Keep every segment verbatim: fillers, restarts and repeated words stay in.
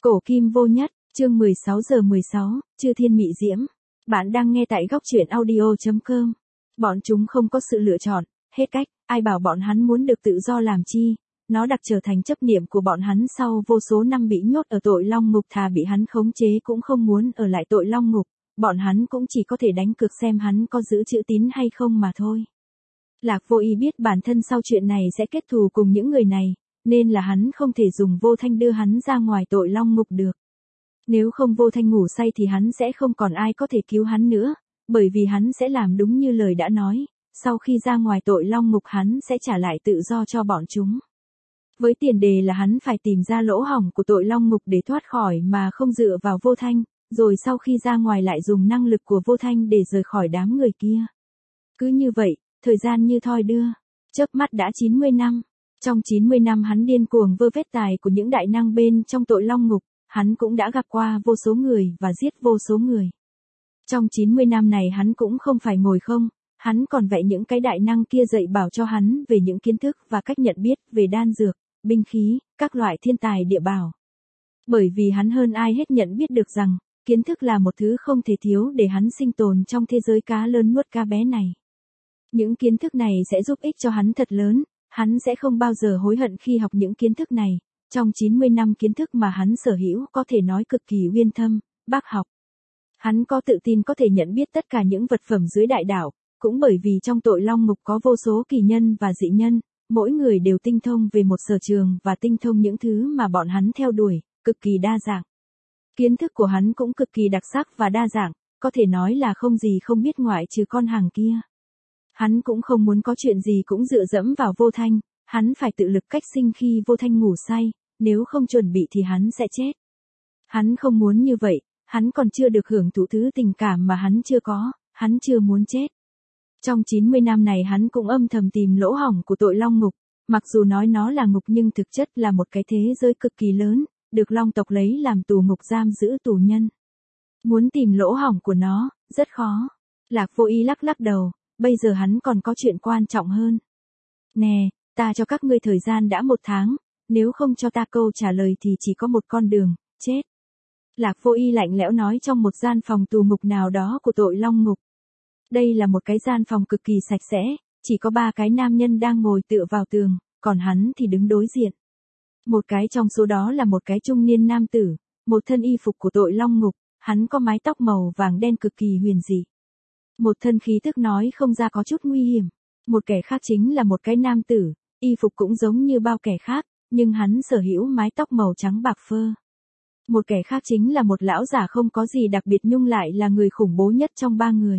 Cổ kim vô nhất, chương mười sáu giờ mười sáu, Chư Thiên Mị Diễm. Bạn đang nghe tại góc truyện audio chấm com. Bọn chúng không có sự lựa chọn, hết cách, ai bảo bọn hắn muốn được tự do làm chi, nó đặc trở thành chấp niệm của bọn hắn sau vô số năm bị nhốt ở tội long ngục, thà bị hắn khống chế cũng không muốn ở lại tội long ngục, bọn hắn cũng chỉ có thể đánh cược xem hắn có giữ chữ tín hay không mà thôi. Lạc Vô Y biết bản thân sau chuyện này sẽ kết thù cùng những người này, nên là hắn không thể dùng Vô Thanh đưa hắn ra ngoài tội long ngục được. Nếu không Vô Thanh ngủ say thì hắn sẽ không còn ai có thể cứu hắn nữa, bởi vì hắn sẽ làm đúng như lời đã nói, sau khi ra ngoài tội long ngục hắn sẽ trả lại tự do cho bọn chúng. Với tiền đề là hắn phải tìm ra lỗ hổng của tội long ngục để thoát khỏi mà không dựa vào Vô Thanh, rồi sau khi ra ngoài lại dùng năng lực của Vô Thanh để rời khỏi đám người kia. Cứ như vậy, thời gian như thoi đưa, chớp mắt đã chín mươi năm. Trong chín mươi năm hắn điên cuồng vơ vét tài của những đại năng bên trong tội long ngục, hắn cũng đã gặp qua vô số người và giết vô số người. Trong chín mươi năm này hắn cũng không phải ngồi không, hắn còn vẽ những cái đại năng kia dạy bảo cho hắn về những kiến thức và cách nhận biết về đan dược, binh khí, các loại thiên tài địa bảo. Bởi vì hắn hơn ai hết nhận biết được rằng, kiến thức là một thứ không thể thiếu để hắn sinh tồn trong thế giới cá lớn nuốt cá bé này. Những kiến thức này sẽ giúp ích cho hắn thật lớn. Hắn sẽ không bao giờ hối hận khi học những kiến thức này, trong chín mươi năm kiến thức mà hắn sở hữu có thể nói cực kỳ uyên thâm, bác học. Hắn có tự tin có thể nhận biết tất cả những vật phẩm dưới đại đạo, cũng bởi vì trong tội long ngục có vô số kỳ nhân và dị nhân, mỗi người đều tinh thông về một sở trường và tinh thông những thứ mà bọn hắn theo đuổi, cực kỳ đa dạng. Kiến thức của hắn cũng cực kỳ đặc sắc và đa dạng, có thể nói là không gì không biết ngoại trừ con hàng kia. Hắn cũng không muốn có chuyện gì cũng dựa dẫm vào Vô Thanh, hắn phải tự lực cách sinh khi Vô Thanh ngủ say, nếu không chuẩn bị thì hắn sẽ chết. Hắn không muốn như vậy, hắn còn chưa được hưởng thụ thứ tình cảm mà hắn chưa có, hắn chưa muốn chết. Trong chín mươi năm này hắn cũng âm thầm tìm lỗ hổng của tội long ngục, mặc dù nói nó là ngục nhưng thực chất là một cái thế giới cực kỳ lớn, được long tộc lấy làm tù ngục giam giữ tù nhân. Muốn tìm lỗ hổng của nó, rất khó. Lạc Vô Y lắc lắc đầu. Bây giờ hắn còn có chuyện quan trọng hơn. Nè, ta cho các ngươi thời gian đã một tháng, nếu không cho ta câu trả lời thì chỉ có một con đường, chết. Lạc Vô Y lạnh lẽo nói trong một gian phòng tù ngục nào đó của tội long ngục. Đây là một cái gian phòng cực kỳ sạch sẽ, chỉ có ba cái nam nhân đang ngồi tựa vào tường, còn hắn thì đứng đối diện. Một cái trong số đó là một cái trung niên nam tử, một thân y phục của tội long ngục, hắn có mái tóc màu vàng đen cực kỳ huyền dị. Một thân khí tức nói không ra có chút nguy hiểm. Một kẻ khác chính là một cái nam tử, y phục cũng giống như bao kẻ khác, nhưng hắn sở hữu mái tóc màu trắng bạc phơ. Một kẻ khác chính là một lão giả không có gì đặc biệt nhưng lại là người khủng bố nhất trong ba người.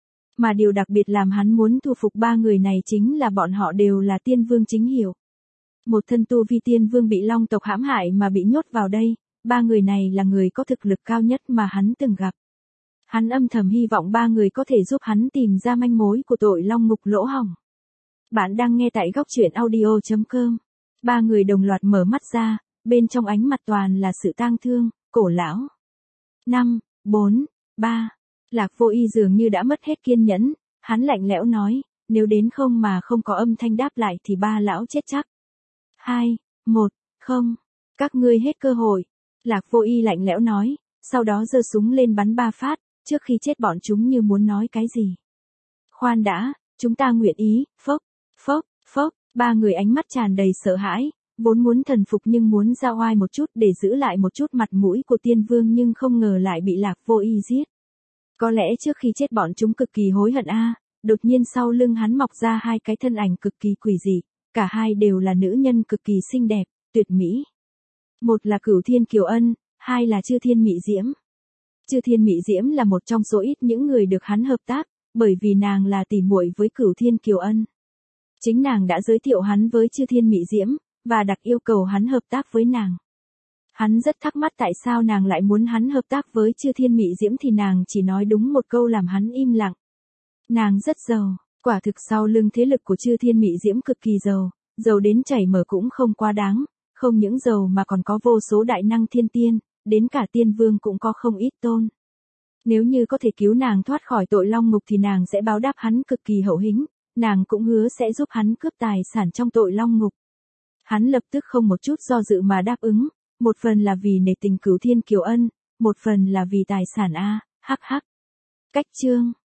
Mà điều đặc biệt làm hắn muốn thu phục ba người này chính là bọn họ đều là tiên vương chính hiệu. Một thân tu vi tiên vương bị long tộc hãm hại mà bị nhốt vào đây, ba người này là người có thực lực cao nhất mà hắn từng gặp. Hắn âm thầm hy vọng ba người có thể giúp hắn tìm ra manh mối của tội long ngục lỗ hổng. Bạn đang nghe tại góc truyện audio chấm com. Ba người đồng loạt mở mắt ra, bên trong ánh mặt toàn là sự tang thương, cổ lão. năm, bốn, ba. Lạc Vô Y dường như đã mất hết kiên nhẫn, hắn lạnh lẽo nói, nếu đến không mà không có âm thanh đáp lại thì ba lão chết chắc. hai, một, không. Các ngươi hết cơ hội. Lạc Vô Y lạnh lẽo nói, sau đó giơ súng lên bắn ba phát. Trước khi chết bọn chúng như muốn nói cái gì. Khoan đã, chúng ta nguyện ý, phốc, phốc, phốc, ba người ánh mắt tràn đầy sợ hãi, vốn muốn thần phục nhưng muốn ra oai một chút để giữ lại một chút mặt mũi của tiên vương nhưng không ngờ lại bị Lạc Vô Y giết. Có lẽ trước khi chết bọn chúng cực kỳ hối hận a. À, đột nhiên sau lưng hắn mọc ra hai cái thân ảnh cực kỳ quỷ dị, cả hai đều là nữ nhân cực kỳ xinh đẹp, tuyệt mỹ. Một là Cửu Thiên Kiều Ân, hai là Chư Thiên Mị Diễm. Chư Thiên Mị Diễm là một trong số ít những người được hắn hợp tác, bởi vì nàng là tỉ muội với Cửu Thiên Kiều Ân. Chính nàng đã giới thiệu hắn với Chư Thiên Mị Diễm, và đặt yêu cầu hắn hợp tác với nàng. Hắn rất thắc mắc tại sao nàng lại muốn hắn hợp tác với Chư Thiên Mị Diễm thì nàng chỉ nói đúng một câu làm hắn im lặng. Nàng rất giàu, quả thực sau lưng thế lực của Chư Thiên Mị Diễm cực kỳ giàu, giàu đến chảy mỡ cũng không quá đáng, không những giàu mà còn có vô số đại năng thiên tiên. Đến cả tiên vương cũng có không ít tôn. Nếu như có thể cứu nàng thoát khỏi tội long ngục thì nàng sẽ báo đáp hắn cực kỳ hậu hĩnh, nàng cũng hứa sẽ giúp hắn cướp tài sản trong tội long ngục. Hắn lập tức không một chút do dự mà đáp ứng, Một phần là vì nể tình Cửu Thiên Kiều Ân, một phần là vì tài sản a, hắc hắc. Cách chương